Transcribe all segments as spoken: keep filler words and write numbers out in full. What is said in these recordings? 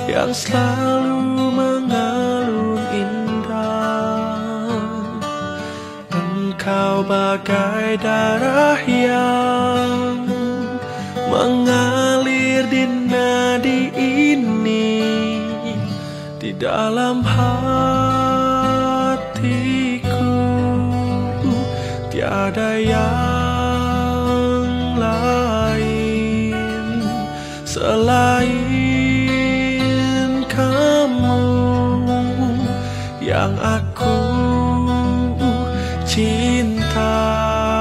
yang selalu mengalun indah. Engkau bagai darah yang mengalir di nadi ini, di dalam hatiku tiada yang lain selain kamu yang aku cinta.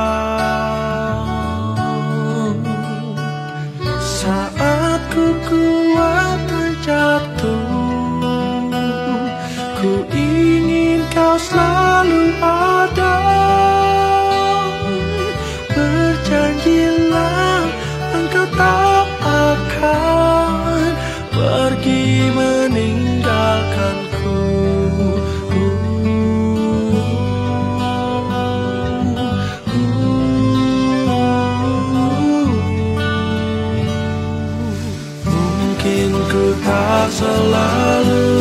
Saat ku kuat terjatuh, ku ingin kau selalu ada. Berjanjilah engkau tak akan pergi meninggalkanku. Mungkin ku tak selalu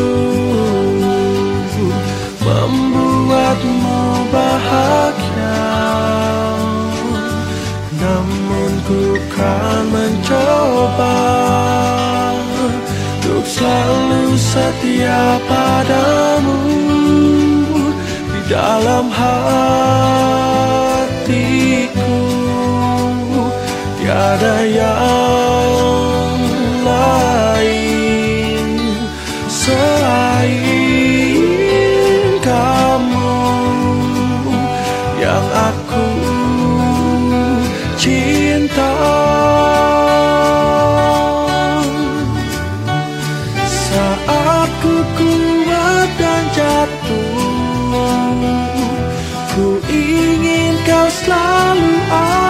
membuatmu bahagia, namun ku kan mencoba untuk selalu setia padamu. Di dalam hatiku tiada yang lain selain kamu yang aku cinta. Saat ku kuat dan jatuh, ku ingin kau selalu ada.